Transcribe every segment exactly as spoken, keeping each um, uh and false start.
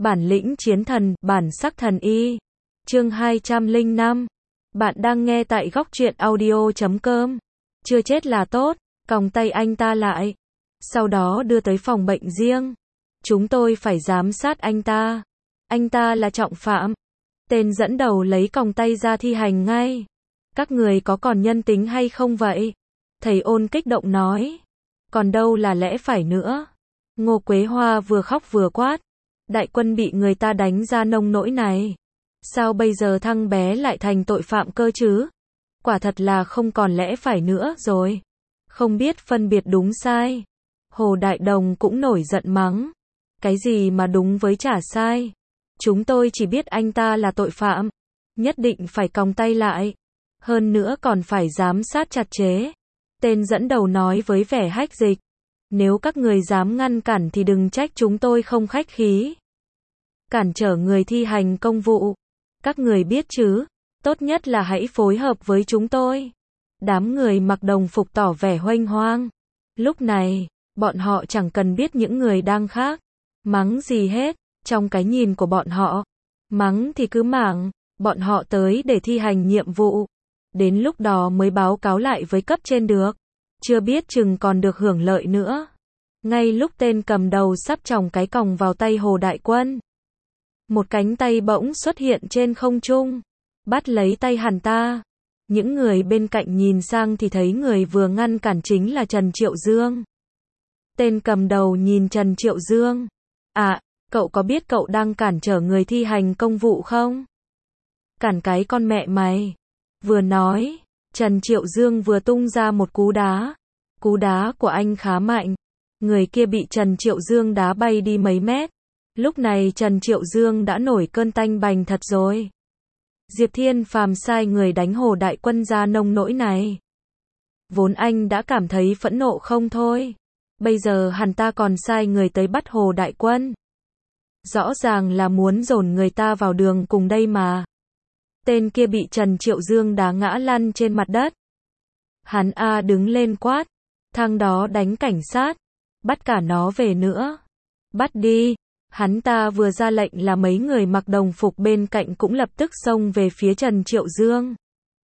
Bản lĩnh chiến thần, bản sắc thần y. Chương hai trăm lẻ năm. Bạn đang nghe tại góc truyện audio chấm com. Chưa chết là tốt, còng tay anh ta lại. Sau đó đưa tới phòng bệnh riêng. Chúng tôi phải giám sát anh ta. Anh ta là trọng phạm. Tên dẫn đầu lấy còng tay ra thi hành ngay. Các người có còn nhân tính hay không vậy? Thầy Ôn kích động nói. Còn đâu là lẽ phải nữa. Ngô Quế Hoa vừa khóc vừa quát. Đại quân bị người ta đánh ra nông nỗi này. Sao bây giờ thằng bé lại thành tội phạm cơ chứ? Quả thật là không còn lẽ phải nữa rồi. Không biết phân biệt đúng sai. Hồ Đại Đồng cũng nổi giận mắng. Cái gì mà đúng với trả sai? Chúng tôi chỉ biết anh ta là tội phạm. Nhất định phải còng tay lại. Hơn nữa còn phải giám sát chặt chẽ. Tên dẫn đầu nói với vẻ hách dịch. Nếu các người dám ngăn cản thì đừng trách chúng tôi không khách khí. Cản trở người thi hành công vụ. Các người biết chứ, tốt nhất là hãy phối hợp với chúng tôi. Đám người mặc đồng phục tỏ vẻ huênh hoang. Lúc này, bọn họ chẳng cần biết những người đang khác. Mắng gì hết, trong cái nhìn của bọn họ. Mắng thì cứ mảng, bọn họ tới để thi hành nhiệm vụ. Đến lúc đó mới báo cáo lại với cấp trên được. Chưa biết chừng còn được hưởng lợi nữa. Ngay lúc tên cầm đầu sắp chòng cái còng vào tay Hồ Đại Quân. Một cánh tay bỗng xuất hiện trên không trung. Bắt lấy tay hắn ta. Những người bên cạnh nhìn sang thì thấy người vừa ngăn cản chính là Trần Triệu Dương. Tên cầm đầu nhìn Trần Triệu Dương. À, cậu có biết cậu đang cản trở người thi hành công vụ không? Cản cái con mẹ mày. Vừa nói, Trần Triệu Dương vừa tung ra một cú đá. Cú đá của anh khá mạnh. Người kia bị Trần Triệu Dương đá bay đi mấy mét. Lúc này Trần Triệu Dương đã nổi cơn tanh bành thật rồi. Diệp Thiên Phàm sai người đánh Hồ Đại Quân ra nông nỗi này. Vốn anh đã cảm thấy phẫn nộ không thôi. Bây giờ hắn ta còn sai người tới bắt Hồ Đại Quân. Rõ ràng là muốn dồn người ta vào đường cùng đây mà. Tên kia bị Trần Triệu Dương đá ngã lăn trên mặt đất. Hắn A đứng lên quát. Thằng đó đánh cảnh sát. Bắt cả nó về nữa. Bắt đi. Hắn ta vừa ra lệnh là mấy người mặc đồng phục bên cạnh cũng lập tức xông về phía Trần Triệu Dương.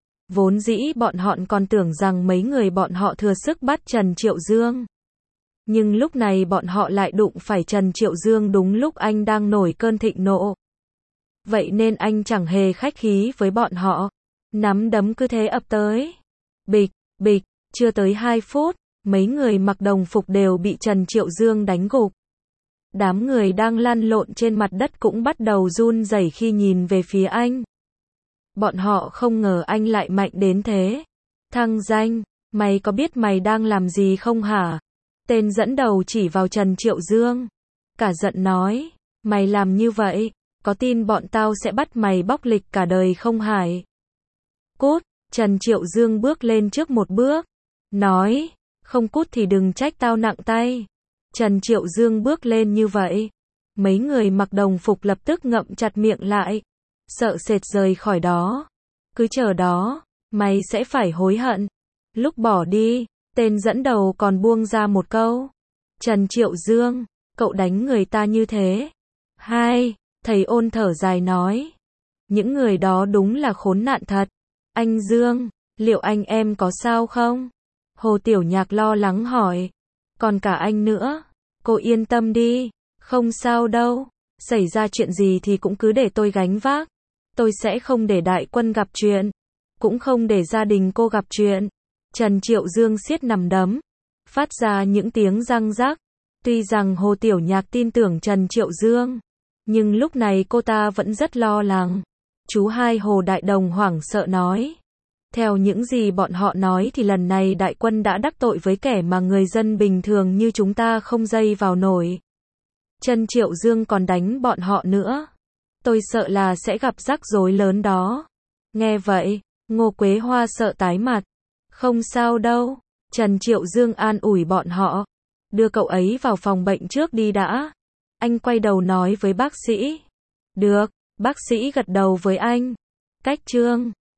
Vốn dĩ bọn họ còn tưởng rằng mấy người bọn họ thừa sức bắt Trần Triệu Dương. Nhưng lúc này bọn họ lại đụng phải Trần Triệu Dương đúng lúc anh đang nổi cơn thịnh nộ. Vậy nên anh chẳng hề khách khí với bọn họ. Nắm đấm cứ thế ập tới. Bịch, bịch, chưa tới hai phút, mấy người mặc đồng phục đều bị Trần Triệu Dương đánh gục. Đám người đang lăn lộn trên mặt đất cũng bắt đầu run rẩy khi nhìn về phía anh. Bọn họ không ngờ anh lại mạnh đến thế. Thằng danh, mày có biết mày đang làm gì không hả? Tên dẫn đầu chỉ vào Trần Triệu Dương. Cả giận nói, mày làm như vậy, có tin bọn tao sẽ bắt mày bóc lịch cả đời không hải? Cút, Trần Triệu Dương bước lên trước một bước. Nói, không cút thì đừng trách tao nặng tay. Trần Triệu Dương bước lên như vậy. Mấy người mặc đồng phục lập tức ngậm chặt miệng lại. Sợ sệt rời khỏi đó. Cứ chờ đó, mày sẽ phải hối hận. Lúc bỏ đi, tên dẫn đầu còn buông ra một câu. Trần Triệu Dương, cậu đánh người ta như thế. Hai, thầy Ôn thở dài nói. Những người đó đúng là khốn nạn thật. Anh Dương, liệu anh em có sao không? Hồ Tiểu Nhạc lo lắng hỏi. Còn cả anh nữa. Cô yên tâm đi. Không sao đâu. Xảy ra chuyện gì thì cũng cứ để tôi gánh vác. Tôi sẽ không để đại quân gặp chuyện. Cũng không để gia đình cô gặp chuyện. Trần Triệu Dương siết nằm đấm. Phát ra những tiếng răng rắc. Tuy rằng Hồ Tiểu Nhạc tin tưởng Trần Triệu Dương. Nhưng lúc này cô ta vẫn rất lo lắng. Chú hai Hồ Đại Đồng hoảng sợ nói. Theo những gì bọn họ nói thì lần này đại quân đã đắc tội với kẻ mà người dân bình thường như chúng ta không dây vào nổi. Trần Triệu Dương còn đánh bọn họ nữa. Tôi sợ là sẽ gặp rắc rối lớn đó. Nghe vậy, Ngô Quế Hoa sợ tái mặt. Không sao đâu. Trần Triệu Dương an ủi bọn họ. Đưa cậu ấy vào phòng bệnh trước đi đã. Anh quay đầu nói với bác sĩ. Được, bác sĩ gật đầu với anh. Cách chương